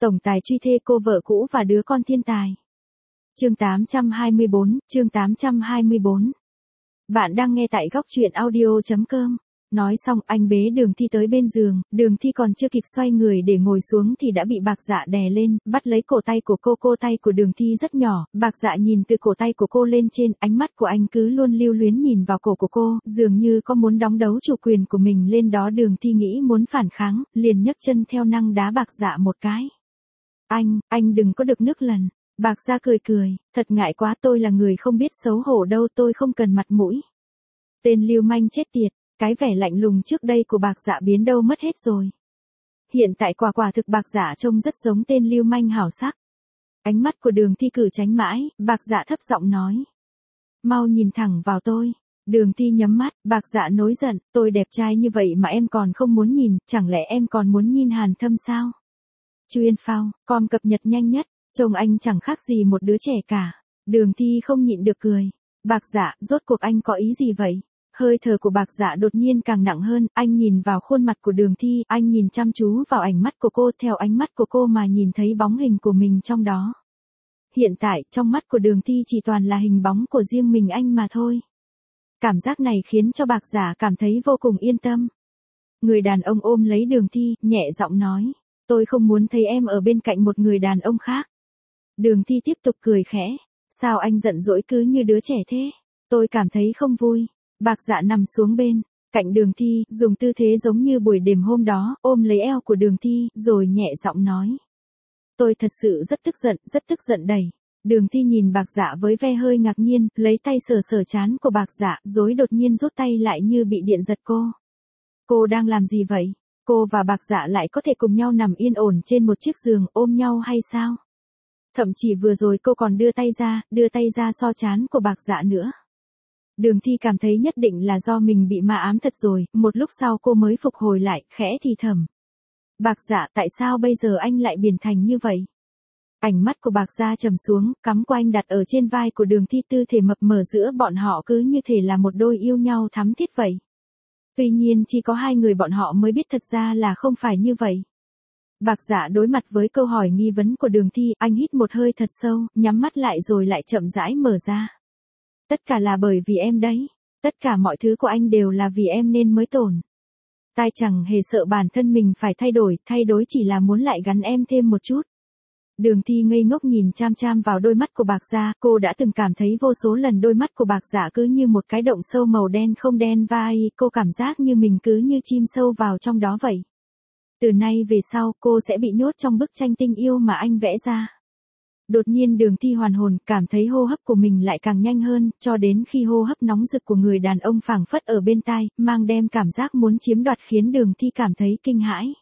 Tổng tài truy thê cô vợ cũ và đứa con thiên tài. Chương 824. Bạn đang nghe tại góc truyện audio.com. Nói xong anh bế Đường Thi tới bên giường, Đường Thi còn chưa kịp xoay người để ngồi xuống thì đã bị Bạc Dạ đè lên, bắt lấy cổ tay của cô tay của Đường Thi rất nhỏ, Bạc Dạ nhìn từ cổ tay của cô lên trên, ánh mắt của anh cứ luôn lưu luyến nhìn vào cổ của cô, dường như có muốn đóng đấu chủ quyền của mình lên đó. Đường Thi nghĩ muốn phản kháng, liền nhấc chân theo năng đá Bạc Dạ một cái. Anh đừng có được nước lần. Bạc Dạ cười, thật ngại quá, tôi là người không biết xấu hổ đâu, tôi không cần mặt mũi. Tên lưu manh chết tiệt. Cái vẻ lạnh lùng trước đây của Bạc Dạ biến đâu mất hết rồi. Hiện tại quả thực Bạc Dạ trông rất giống tên lưu manh hảo sắc. Ánh mắt của Đường Thi cử tránh mãi, Bạc Dạ thấp giọng nói. Mau nhìn thẳng vào tôi. Đường Thi nhắm mắt, Bạc Dạ nổi giận, tôi đẹp trai như vậy mà em còn không muốn nhìn, chẳng lẽ em còn muốn nhìn Hàn Thâm sao? Chuyên phao, com cập nhật nhanh nhất, trông anh chẳng khác gì một đứa trẻ cả. Đường Thi không nhịn được cười. Bạc Dạ, rốt cuộc anh có ý gì vậy? Hơi thở của Bạc Dạ đột nhiên càng nặng hơn, anh nhìn vào khuôn mặt của Đường Thi, anh nhìn chăm chú vào ánh mắt của cô, theo ánh mắt của cô mà nhìn thấy bóng hình của mình trong đó. Hiện tại, trong mắt của Đường Thi chỉ toàn là hình bóng của riêng mình anh mà thôi. Cảm giác này khiến cho Bạc Dạ cảm thấy vô cùng yên tâm. Người đàn ông ôm lấy Đường Thi, nhẹ giọng nói, tôi không muốn thấy em ở bên cạnh một người đàn ông khác. Đường Thi tiếp tục cười khẽ, sao anh giận dỗi cứ như đứa trẻ thế? Tôi cảm thấy không vui. Bạc Dạ nằm xuống bên cạnh Đường Thi, dùng tư thế giống như buổi đêm hôm đó, ôm lấy eo của Đường Thi, rồi nhẹ giọng nói. Tôi thật sự rất tức giận đầy. Đường Thi nhìn Bạc Dạ với vẻ hơi ngạc nhiên, lấy tay sờ trán của Bạc Dạ, rồi đột nhiên rút tay lại như bị điện giật cô. Cô đang làm gì vậy? Cô và Bạc Dạ lại có thể cùng nhau nằm yên ổn trên một chiếc giường, ôm nhau hay sao? Thậm chí vừa rồi cô còn đưa tay ra so trán của Bạc Dạ nữa. Đường Thi cảm thấy nhất định là do mình bị ma ám thật rồi, một lúc sau cô mới phục hồi lại, khẽ thì thầm. Bạc Dạ, tại sao bây giờ anh lại biến thành như vậy? Ánh mắt của Bạc Dạ trầm xuống, cắm của anh đặt ở trên vai của Đường Thi, tư thể mập mờ giữa bọn họ cứ như thể là một đôi yêu nhau thắm thiết vậy. Tuy nhiên chỉ có hai người bọn họ mới biết thật ra là không phải như vậy. Bạc Dạ đối mặt với câu hỏi nghi vấn của Đường Thi, anh hít một hơi thật sâu, nhắm mắt lại rồi lại chậm rãi mở ra. Tất cả là bởi vì em đấy. Tất cả mọi thứ của anh đều là vì em nên mới tổn. Tai chẳng hề sợ bản thân mình phải thay đổi chỉ là muốn lại gắn em thêm một chút. Đường Thi ngây ngốc nhìn cham vào đôi mắt của Bạc Dạ, cô đã từng cảm thấy vô số lần đôi mắt của Bạc Dạ cứ như một cái động sâu màu đen không đen vai, cô cảm giác như mình cứ như chim sâu vào trong đó vậy. Từ nay về sau, cô sẽ bị nhốt trong bức tranh tình yêu mà anh vẽ ra. Đột nhiên Đường Thi hoàn hồn, cảm thấy hô hấp của mình lại càng nhanh hơn, cho đến khi hô hấp nóng rực của người đàn ông phảng phất ở bên tai, mang đem cảm giác muốn chiếm đoạt khiến Đường Thi cảm thấy kinh hãi.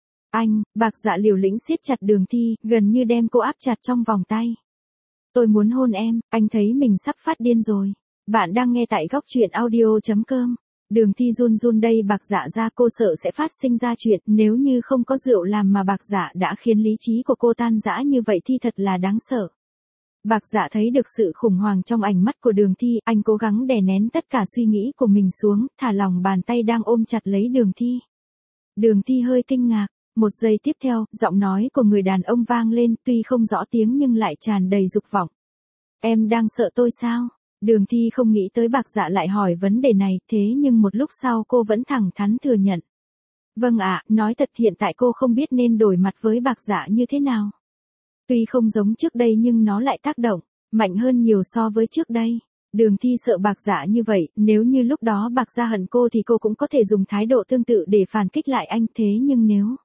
Bạc Dạ liều lĩnh siết chặt Đường Thi, gần như đem cô áp chặt trong vòng tay. Tôi muốn hôn em, anh thấy mình sắp phát điên rồi. Bạn đang nghe tại góc truyện audio.com. Đường Thi run đây Bạc Dạ ra, cô sợ sẽ phát sinh ra chuyện, nếu như không có rượu làm mà Bạc Dạ đã khiến lý trí của cô tan rã như vậy thì thật là đáng sợ. Bạc Dạ thấy được sự khủng hoảng trong ánh mắt của Đường Thi, anh cố gắng đè nén tất cả suy nghĩ của mình xuống, thả lỏng bàn tay đang ôm chặt lấy Đường Thi. Đường Thi hơi kinh ngạc, một giây tiếp theo, giọng nói của người đàn ông vang lên, tuy không rõ tiếng nhưng lại tràn đầy dục vọng. Em đang sợ tôi sao? Đường Thi không nghĩ tới Bạc Dạ lại hỏi vấn đề này, thế nhưng một lúc sau cô vẫn thẳng thắn thừa nhận. Vâng ạ, nói thật hiện tại cô không biết nên đổi mặt với Bạc Dạ như thế nào. Tuy không giống trước đây nhưng nó lại tác động mạnh hơn nhiều so với trước đây. Đường Thi sợ Bạc Dạ như vậy, nếu như lúc đó Bạc Dạ hận cô thì cô cũng có thể dùng thái độ tương tự để phản kích lại anh, thế nhưng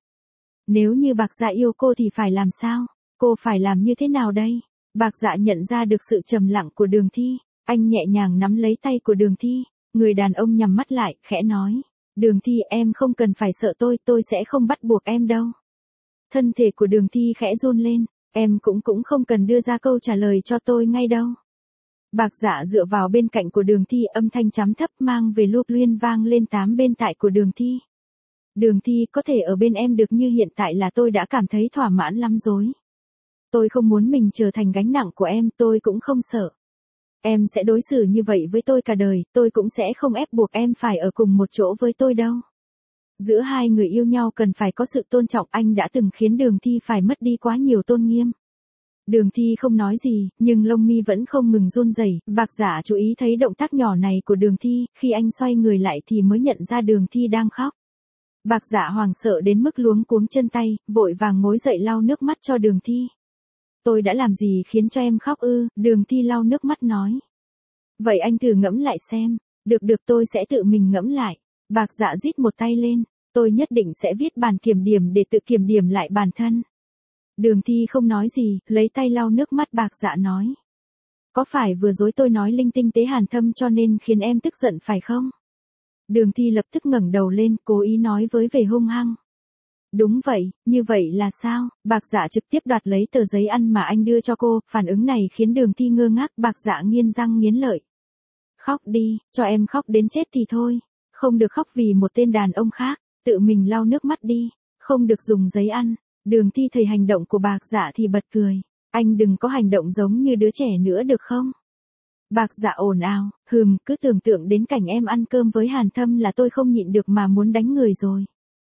nếu như Bạc Dạ yêu cô thì phải làm sao? Cô phải làm như thế nào đây? Bạc Dạ nhận ra được sự trầm lặng của Đường Thi. Anh nhẹ nhàng nắm lấy tay của Đường Thi, người đàn ông nhắm mắt lại, khẽ nói. Đường Thi, em không cần phải sợ tôi sẽ không bắt buộc em đâu. Thân thể của Đường Thi khẽ run lên, em cũng không cần đưa ra câu trả lời cho tôi ngay đâu. Bạc Dạ dựa vào bên cạnh của Đường Thi, âm thanh trầm thấp mang về lục liên vang lên tám bên tai của Đường Thi. Đường Thi, có thể ở bên em được như hiện tại là tôi đã cảm thấy thỏa mãn lắm rồi. Tôi không muốn mình trở thành gánh nặng của em, tôi cũng không sợ. Em sẽ đối xử như vậy với tôi cả đời, tôi cũng sẽ không ép buộc em phải ở cùng một chỗ với tôi đâu. Giữa hai người yêu nhau cần phải có sự tôn trọng, anh đã từng khiến Đường Thi phải mất đi quá nhiều tôn nghiêm. Đường Thi không nói gì, nhưng lông mi vẫn không ngừng run rẩy. Bạc Dạ chú ý thấy động tác nhỏ này của Đường Thi, khi anh xoay người lại thì mới nhận ra Đường Thi đang khóc. Bạc Dạ hoảng sợ đến mức luống cuống chân tay, vội vàng ngồi dậy lau nước mắt cho Đường Thi. Tôi đã làm gì khiến cho em khóc ư? Đường Thi lau nước mắt nói. Vậy anh thử ngẫm lại xem. Được tôi sẽ tự mình ngẫm lại. Bạc Dạ rít một tay lên. Tôi nhất định sẽ viết bản kiểm điểm để tự kiểm điểm lại bản thân. Đường Thi không nói gì, lấy tay lau nước mắt. Bạc Dạ nói. Có phải vừa rồi tôi nói linh tinh tế Hàn Thâm cho nên khiến em tức giận phải không? Đường Thi lập tức ngẩng đầu lên, cố ý nói với vẻ hung hăng. Đúng vậy, như vậy là sao? Bạc Dạ trực tiếp đoạt lấy tờ giấy ăn mà anh đưa cho cô, phản ứng này khiến Đường Thi ngơ ngác. Bạc Dạ nghiến răng nghiến lợi. Khóc đi, cho em khóc đến chết thì thôi. Không được khóc vì một tên đàn ông khác, tự mình lau nước mắt đi, không được dùng giấy ăn. Đường Thi thấy hành động của Bạc Dạ thì bật cười. Anh đừng có hành động giống như đứa trẻ nữa được không? Bạc Dạ ồn ào, cứ tưởng tượng đến cảnh em ăn cơm với Hàn Thâm là tôi không nhịn được mà muốn đánh người rồi.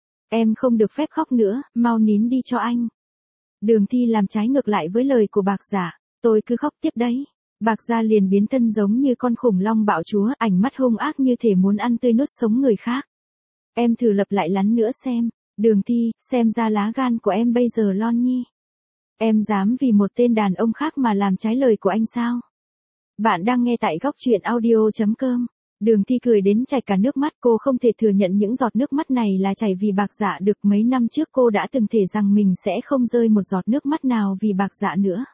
Em không được phép khóc nữa, mau nín đi cho anh. Đường Thi làm trái ngược lại với lời của Bạc Dạ, tôi cứ khóc tiếp đấy. Bạc Dạ liền biến thân giống như con khủng long bạo chúa, ánh mắt hung ác như thể muốn ăn tươi nuốt sống người khác. Em thử lặp lại lắn nữa xem. Đường Thi, xem ra lá gan của em bây giờ lon nhi. Em dám vì một tên đàn ông khác mà làm trái lời của anh sao? Bạn đang nghe tại góc truyện audio.com. Đường Thi cười đến chảy cả nước mắt, cô không thể thừa nhận những giọt nước mắt này là chảy vì Bạc Dạ được. Mấy năm trước cô đã từng thề rằng mình sẽ không rơi một giọt nước mắt nào vì Bạc Dạ nữa.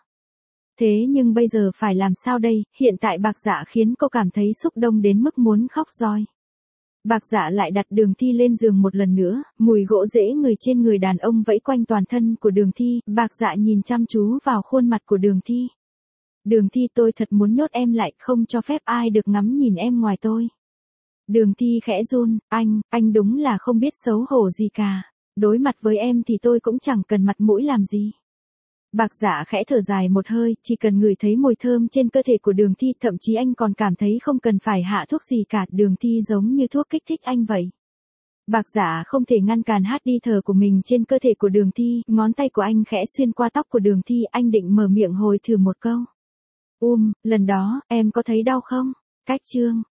Thế nhưng bây giờ phải làm sao đây? Hiện tại Bạc Dạ khiến cô cảm thấy xúc động đến mức muốn khóc roi. Bạc Dạ lại đặt Đường Thi lên giường một lần nữa, mùi gỗ rễ người trên người đàn ông vẫy quanh toàn thân của Đường Thi. Bạc Dạ nhìn chăm chú vào khuôn mặt của Đường Thi. Đường Thi, tôi thật muốn nhốt em lại, không cho phép ai được ngắm nhìn em ngoài tôi. Đường Thi khẽ run, anh đúng là không biết xấu hổ gì cả. Đối mặt với em thì tôi cũng chẳng cần mặt mũi làm gì. Bạc Dạ khẽ thở dài một hơi, chỉ cần ngửi thấy mùi thơm trên cơ thể của Đường Thi, thậm chí anh còn cảm thấy không cần phải hạ thuốc gì cả. Đường Thi giống như thuốc kích thích anh vậy. Bạc Dạ không thể ngăn cản hát đi thở của mình trên cơ thể của Đường Thi, ngón tay của anh khẽ xuyên qua tóc của Đường Thi, anh định mở miệng hồi thử một câu. Lần đó, em có thấy đau không? Cách chương